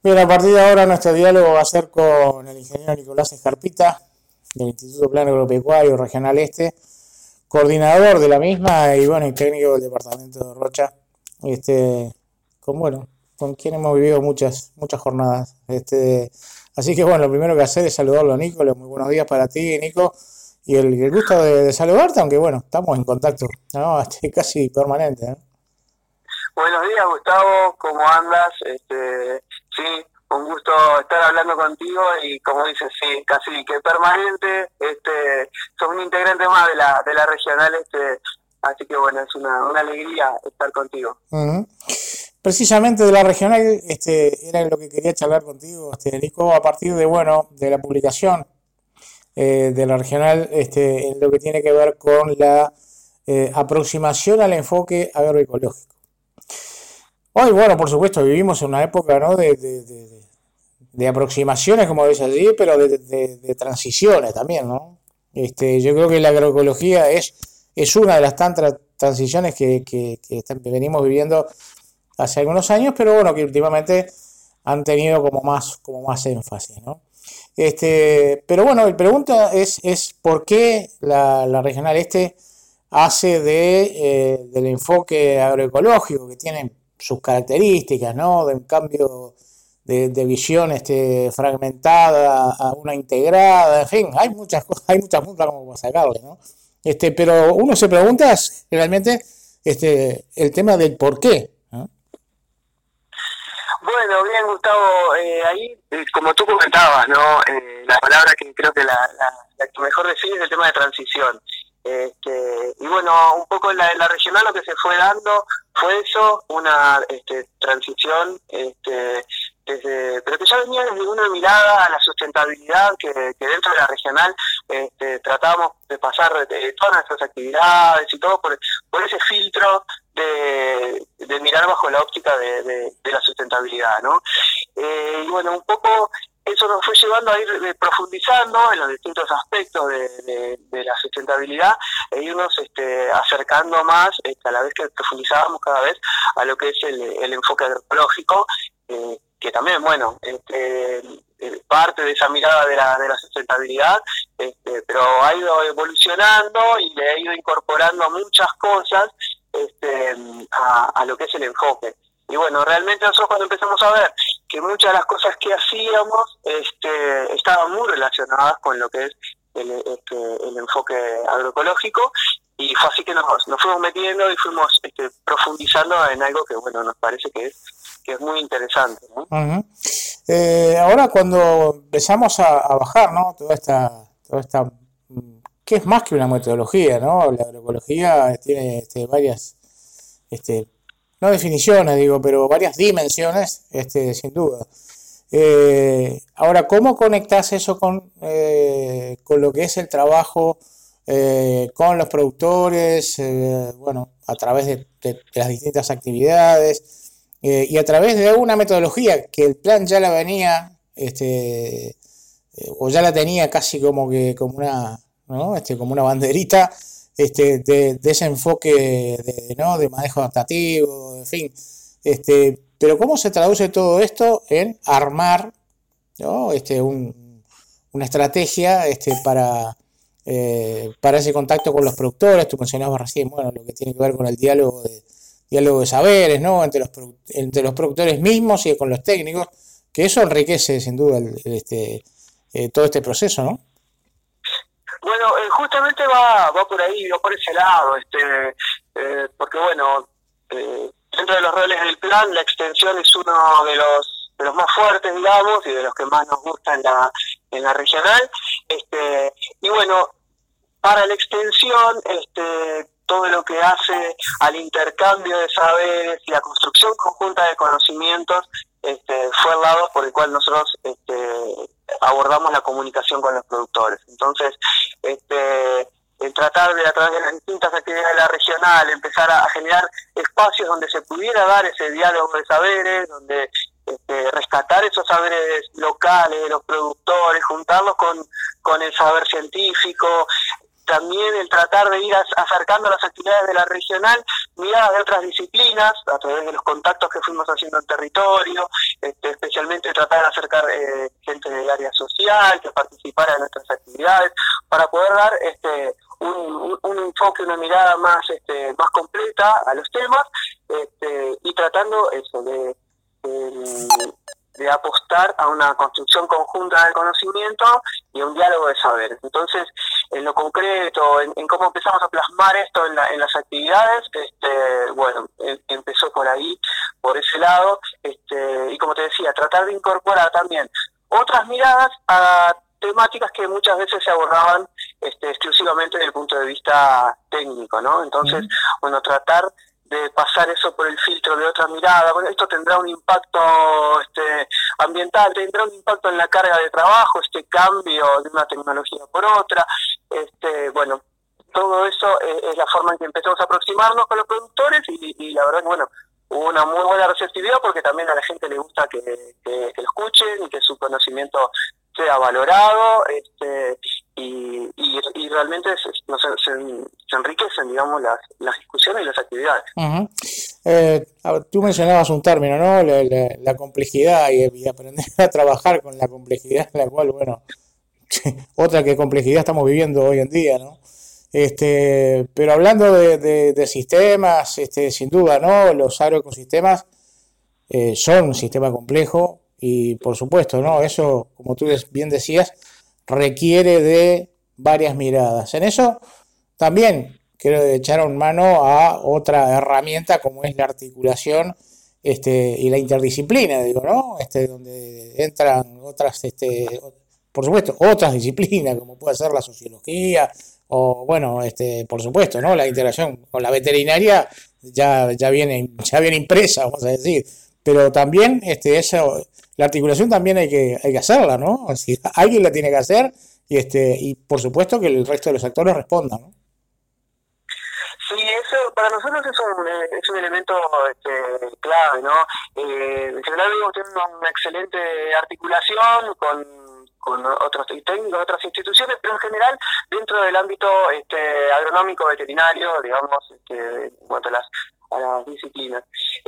Bien, a partir de ahora nuestro diálogo va a ser con el ingeniero Nicolás Escarpita, del Instituto Plano Agropecuario Regional Este, coordinador de la misma y bueno, y técnico del departamento de Rocha, este, con bueno, con quien hemos vivido muchas jornadas. Así que bueno, lo primero que hacer es saludarlo a Nico, muy buenos días para ti, Nico, y el gusto de saludarte, aunque bueno, estamos en contacto, ¿no? Casi permanente, ¿no? Buenos días, Gustavo, ¿cómo andas? Sí, un gusto estar hablando contigo y como dices, sí, casi que permanente, sos un integrante más de la regional, así que bueno, es una alegría estar contigo. Uh-huh. Precisamente de la regional, era lo que quería charlar contigo, Nico, a partir de, bueno, de la publicación de la regional, en lo que tiene que ver con la aproximación al enfoque agroecológico. Hoy, bueno, por supuesto, vivimos en una época, ¿no? de aproximaciones, como dice allí, pero de transiciones también, ¿no? Yo creo que la agroecología es una de las tantas transiciones que venimos viviendo hace algunos años, pero bueno, que últimamente han tenido como más énfasis, ¿no? Pero bueno, la pregunta es ¿por qué la regional hace del enfoque agroecológico, que tiene sus características, ¿no? De un cambio de visión fragmentada a una integrada, en fin, hay muchas puntas como para sacarle, ¿no? Pero uno se pregunta realmente el tema del por qué, ¿no? Bueno, bien, Gustavo, ahí, como tú comentabas, ¿no? La palabra que creo que la que mejor define es el tema de transición. Y bueno, un poco en la regional lo que se fue dando fue eso, una transición, pero que ya venía desde una mirada a la sustentabilidad que dentro de la regional tratábamos de pasar todas nuestras actividades y todo por ese filtro de mirar bajo la óptica de la sustentabilidad, ¿no? Y bueno, un poco eso nos fue llevando a ir profundizando en los distintos aspectos de la sustentabilidad e irnos acercando más a la vez que profundizábamos cada vez a lo que es el enfoque agroecológico, que también, bueno, parte de esa mirada de la sustentabilidad, pero ha ido evolucionando y le ha ido incorporando muchas cosas a lo que es el enfoque. Y bueno, realmente nosotros cuando empezamos a ver que muchas de las cosas que hacíamos estaban muy relacionadas con lo que es el enfoque agroecológico, y fue así que nos fuimos metiendo y fuimos profundizando en algo que, bueno, nos parece que es muy interesante, ¿no? Uh-huh. Ahora cuando empezamos a bajar, ¿no? Toda esta que es más que una metodología, ¿no? La agroecología tiene varias, no definiciones, digo, pero varias dimensiones, sin duda. Ahora, ¿cómo conectas eso con lo que es el trabajo con los productores, bueno, a través de las distintas actividades? Y a través de una metodología que el plan ya la venía, o ya la tenía casi como una, ¿no? Como una banderita, de ese enfoque ¿no? de manejo adaptativo, en fin. Pero ¿cómo se traduce todo esto en armar, ¿no? Una estrategia para ese contacto con los productores? Tú mencionabas recién, bueno, lo que tiene que ver con el diálogo de saberes, ¿no? Entre los productores mismos y con los técnicos, que eso enriquece sin duda todo este proceso, ¿no? Bueno, justamente va por ahí, va por ese lado, porque bueno, dentro de los roles del plan, la extensión es uno de los más fuertes, digamos, y de los que más nos gusta en la regional, y bueno, para la extensión, todo lo que hace al intercambio de saberes y la construcción conjunta de conocimientos fue el lado por el cual nosotros abordamos la comunicación con los productores. Entonces, el tratar de, a través de las distintas actividades de la regional, empezar a generar espacios donde se pudiera dar ese diálogo de saberes, donde rescatar esos saberes locales de los productores, juntarlos con el saber científico. También el tratar de ir acercando las actividades de la regional, miradas de otras disciplinas, a través de los contactos que fuimos haciendo en territorio, especialmente tratar de acercar gente del área social que participara en nuestras actividades para poder dar un enfoque, una mirada más completa a los temas, y tratando eso de apostar a una construcción conjunta del conocimiento y a un diálogo de saberes. Entonces, en lo concreto, en cómo empezamos a plasmar esto en las actividades, empezó por ahí, por ese lado, y como te decía, tratar de incorporar también otras miradas a temáticas que muchas veces se abordaban exclusivamente desde el punto de vista técnico, ¿no? Entonces, tratar de pasar eso por el filtro de otra mirada. Bueno, esto tendrá un impacto ambiental, tendrá un impacto en la carga de trabajo, este cambio de una tecnología por otra. Todo eso es la forma en que empezamos a aproximarnos con los productores y la verdad que, hubo una muy buena receptividad porque también a la gente le gusta que lo escuchen y que su conocimiento sea valorado, y realmente se enriquecen, digamos, las discusiones y las actividades. Tú mencionabas un término, ¿no? La complejidad y aprender a trabajar con la complejidad, la cual, otra que complejidad estamos viviendo hoy en día, ¿no? Pero hablando de sistemas, sin duda, ¿no? Los agroecosistemas son un sistema complejo y, por supuesto, ¿no? Eso, como tú bien decías, requiere de varias miradas. En eso también quiero echar un mano a otra herramienta como es la articulación y la interdisciplina, digo, ¿no? Donde entran otras, por supuesto, otras disciplinas, como puede ser la sociología, o por supuesto, ¿no? La integración con la veterinaria ya viene impresa, vamos a decir, pero también la articulación también hay que hacerla, ¿no? Es decir, alguien la tiene que hacer y por supuesto que el resto de los actores respondan, ¿no? Sí, eso para nosotros es un elemento clave, ¿no? En general tenemos una excelente articulación con otros técnicos, otras instituciones, pero en general dentro del ámbito agronómico veterinario, digamos, en cuanto a las disciplinas.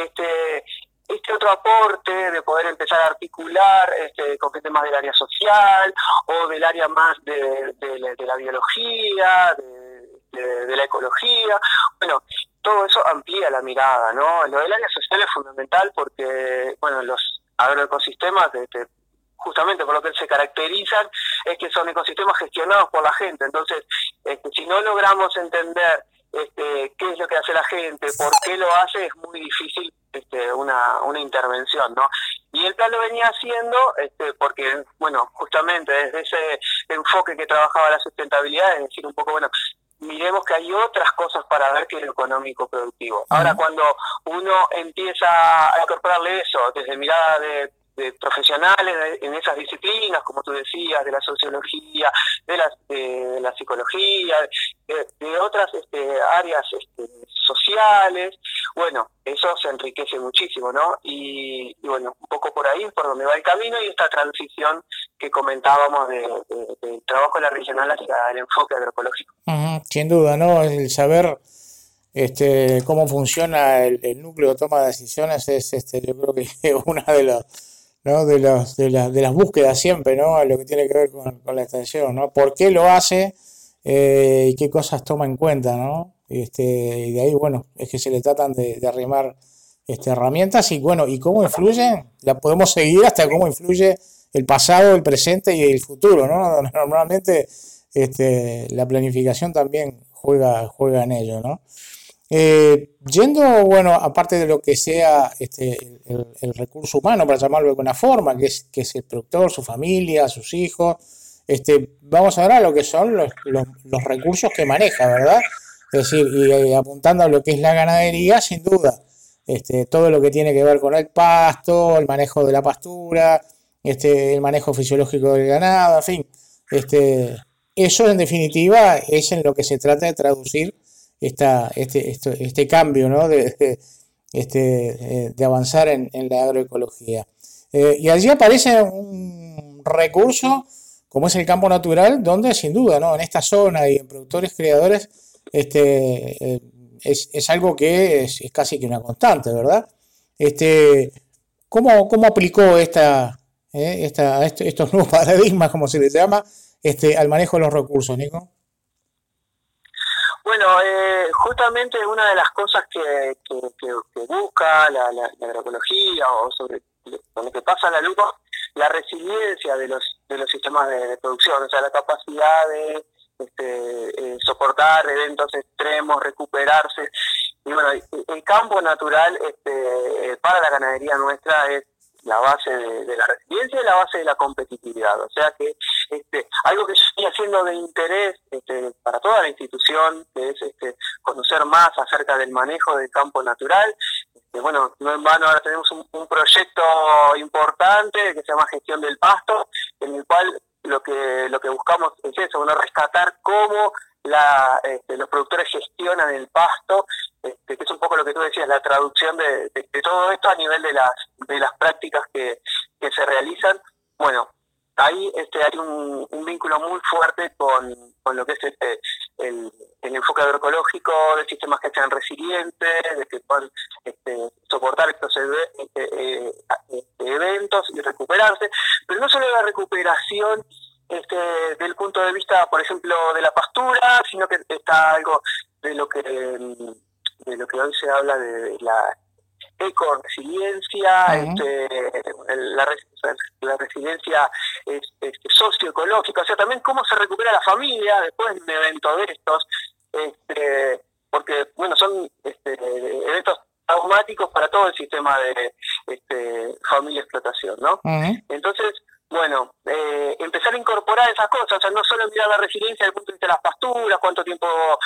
Este otro aporte de poder empezar a articular con gente más del área social o del área más de la biología, de la ecología, todo eso amplía la mirada, ¿no? Lo del área social es fundamental porque, los agroecosistemas, justamente por lo que se caracterizan, es que son ecosistemas gestionados por la gente. Entonces, si no logramos entender qué es lo que hace la gente, por qué lo hace, es muy difícil una intervención, ¿no? Y el plan lo venía haciendo porque, justamente desde ese enfoque que trabajaba la sustentabilidad, es decir, un poco, miremos que hay otras cosas para ver que lo económico productivo. Ahora, cuando uno empieza a incorporarle eso desde mirada de profesionales en esas disciplinas, como tú decías, de la sociología, de la psicología, de otras áreas sociales, eso se enriquece muchísimo, ¿no? Y un poco por ahí es por donde va el camino y esta transición que comentábamos del trabajo de la regional hacia el enfoque agroecológico. Sin duda, ¿no? El saber cómo funciona el núcleo de toma de decisiones es yo creo que es una de los, ¿no? de las búsquedas siempre, ¿no? Lo que tiene que ver con la extensión, ¿no? ¿Por qué lo hace y qué cosas toma en cuenta, ¿no? Y de ahí, es que se le tratan de arrimar herramientas y cómo influyen, la podemos seguir hasta cómo influye el pasado, el presente y el futuro, ¿no? Normalmente la planificación también juega en ello, ¿no? Yendo, aparte de lo que sea el recurso humano, para llamarlo de alguna forma, que es el productor, su familia, sus hijos, vamos ahora a lo que son los recursos que maneja, ¿verdad? Es decir, y apuntando a lo que es la ganadería, sin duda, todo lo que tiene que ver con el pasto, el manejo de la pastura, el manejo fisiológico del ganado, en fin, eso en definitiva es en lo que se trata de traducir este cambio, ¿no? de avanzar en la agroecología. Y allí aparece un recurso como es el campo natural, donde sin duda, ¿no? En esta zona y en productores creadores es algo que es casi que una constante, ¿verdad? ¿Cómo aplicó esta estos nuevos paradigmas, como se les llama, al manejo de los recursos, Nico? Bueno, justamente una de las cosas que busca la agroecología o sobre con lo que pasa la lupa, la resiliencia de los sistemas de producción, o sea, la capacidad de soportar eventos extremos, recuperarse. Y bueno, el campo natural para la ganadería nuestra es la base de la resiliencia y la base de la competitividad. O sea que algo que sigue siendo de interés para toda la institución, que es conocer más acerca del manejo del campo natural. Bueno, no en vano ahora tenemos un proyecto importante que se llama Gestión del Pasto, en el cual lo que buscamos es eso, bueno, rescatar cómo los productores gestionan el pasto, que es un poco lo que tú decías, la traducción de todo esto a nivel de las prácticas que se realizan. Bueno, ahí hay un vínculo muy fuerte con lo que es el enfoque agroecológico, de sistemas que sean resilientes, de que puedan soportar estos eventos y recuperarse, pero no solo la recuperación del punto de vista, por ejemplo, de la pastura, sino que está algo de lo que hoy se habla de la ecoresiliencia, la resiliencia socioecológica, o sea, también cómo se recupera la familia después de un evento de estos, porque, bueno, son eventos traumáticos para todo el sistema de familia-explotación, ¿no? Entonces, bueno, empezar a incorporar esas cosas, o sea, no solo mirar la resiliencia desde el punto de vista de las pasturas, cuánto tiempo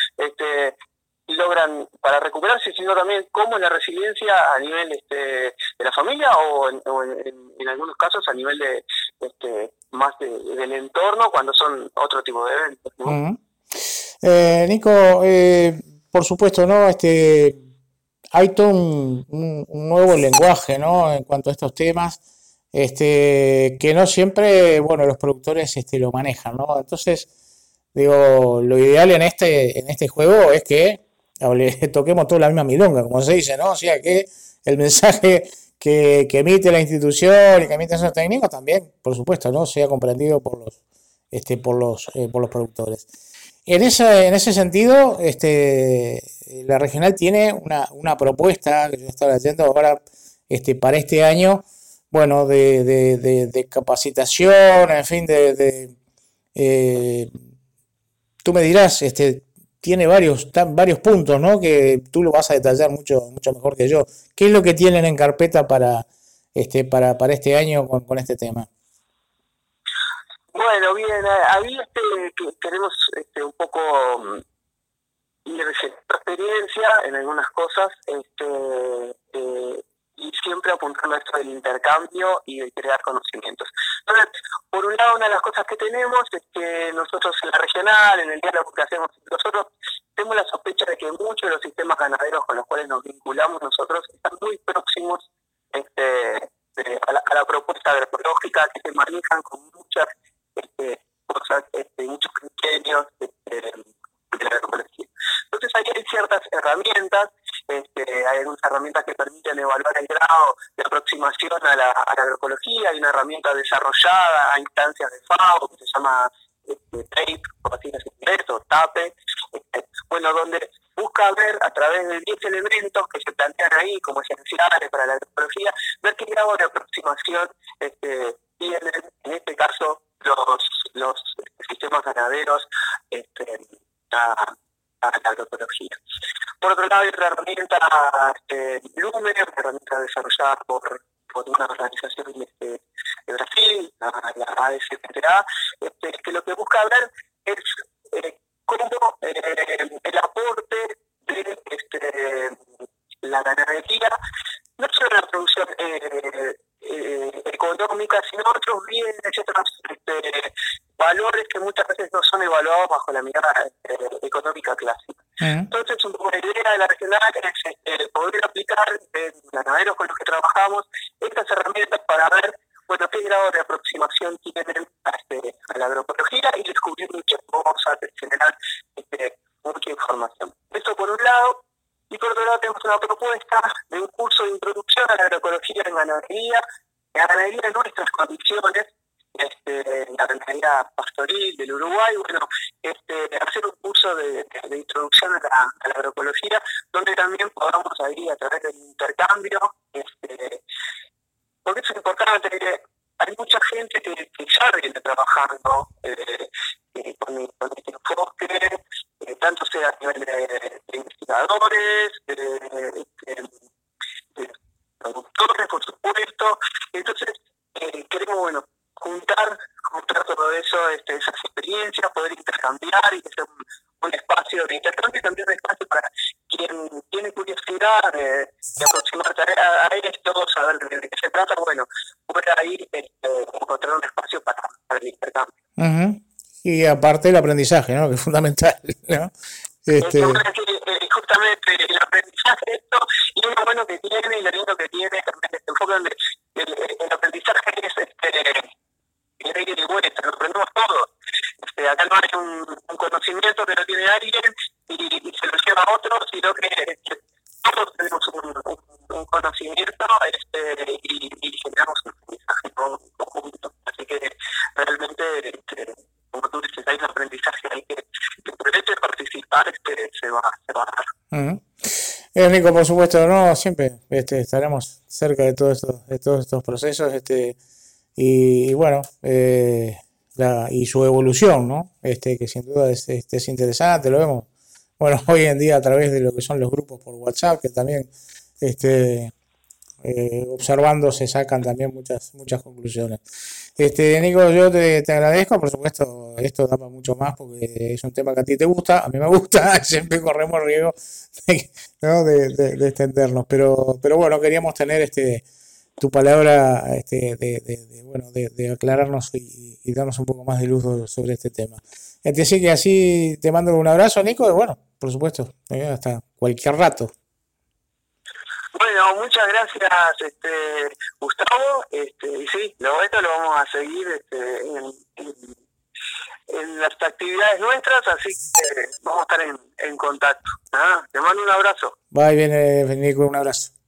logran para recuperarse, sino también cómo es la resiliencia a nivel de la familia o en algunos casos a nivel de más del entorno cuando son otro tipo de eventos, ¿no? Nico, por supuesto, ¿no? Hay todo un nuevo lenguaje, ¿no? En cuanto a estos temas, que no siempre, bueno, los productores lo manejan, ¿no? Entonces, digo, lo ideal en este juego es que toquemos toda la misma milonga, como se dice, ¿no? O sea, que el mensaje que emite la institución y que emiten esos técnicos también, por supuesto, ¿no? Sea comprendido por los productores. En ese sentido, la regional tiene una propuesta que yo estaba leyendo ahora para este año, bueno, de capacitación, en fin, tú me dirás, tiene varios puntos, ¿no? Que tú lo vas a detallar mucho mejor que yo. ¿Qué es lo que tienen en carpeta para este año con este tema? Bueno, bien, ahí queremos un poco ir de experiencia en algunas cosas, y siempre apuntando a esto del intercambio y de crear conocimientos. Entonces, por un lado, una de las cosas que tenemos es que nosotros en la regional, en el diálogo que hacemos nosotros, tenemos la sospecha de que muchos de los sistemas ganaderos con los cuales nos vinculamos nosotros están muy próximos a la propuesta agroecológica, que se manejan con muchas cosas, muchos criterios de la agroecología. Entonces ahí hay ciertas herramientas, hay algunas herramientas que permiten evaluar el grado de aproximación a la agroecología, hay una herramienta desarrollada a instancias de FAO que se llama TAPE, por así decirlo, TAPE, bueno, donde busca ver a través de 10 elementos que se plantean ahí como esenciales para la agroecología, ver qué grado de aproximación tienen, en este caso, los sistemas ganaderos a la agroecología. Por otro lado, hay otra herramienta, Lumen, una herramienta desarrollada por una organización de Brasil, la ASPTA, que lo que busca ver es cómo el aporte de la ganadería, no solo en la producción económica, sino otros bienes, otros valores que muchas veces no son evaluados bajo la mirada económica clásica. Entonces, un poco la idea de la regional es poder aplicar en ganaderos con los que trabajamos estas herramientas para ver, bueno, qué grado de aproximación tienen a la agroecología y descubrir muchas cosas, generar mucha información. Esto por un lado. Y por otro lado tenemos una propuesta de un curso de introducción a la agroecología en ganadería nuestra nuestras condiciones, la ganadería pastoril del Uruguay, bueno, hacer un curso de introducción a la agroecología, donde también podamos ahí a través del intercambio, porque eso es importante. Hay mucha gente que ya viene trabajando con este enfoque, tanto sea a nivel de investigadores, de productores, por supuesto. Entonces, queremos, bueno, juntar todo eso, esas experiencias, poder intercambiar y que sea un espacio de intercambio y también un espacio para quien tiene curiosidad de aproximarse a esto, saber de qué se trata, bueno, poder ahí encontrar un espacio para el intercambio. Uh-huh. Y aparte el aprendizaje, ¿no? Que es fundamental, ¿no? Justamente el aprendizaje de esto, y lo bueno que tiene y lo lindo que tiene también este enfoque donde el aprendizaje es de ida y vuelta, lo aprendemos todos. Acá no hay un conocimiento que lo tiene alguien y se lo lleva a otro, sino que todos tenemos un conocimiento y generamos un aprendizaje conjunto. Así que realmente, como tú dices, hay un aprendizaje ahí que por el hecho de participar se va a dar. Uh-huh. Nico, por supuesto, no, siempre estaremos cerca de todos estos procesos, y bueno, y su evolución, ¿no? Que sin duda es interesante, lo vemos, bueno, hoy en día a través de lo que son los grupos por WhatsApp, que también, observando se sacan también muchas conclusiones. Nico, yo te agradezco, por supuesto, esto da para mucho más porque es un tema que a ti te gusta, a mí me gusta, siempre corremos riesgo ¿no? de extendernos, pero bueno, queríamos tener tu palabra de aclararnos y darnos un poco más de luz sobre este tema. Así que así te mando un abrazo, Nico, y bueno, por supuesto, hasta cualquier rato. Bueno, muchas gracias, Gustavo, y sí, esto lo vamos a seguir en las actividades nuestras, así que vamos a estar en contacto. Te mando un abrazo. Bye, bien, Nico, un abrazo.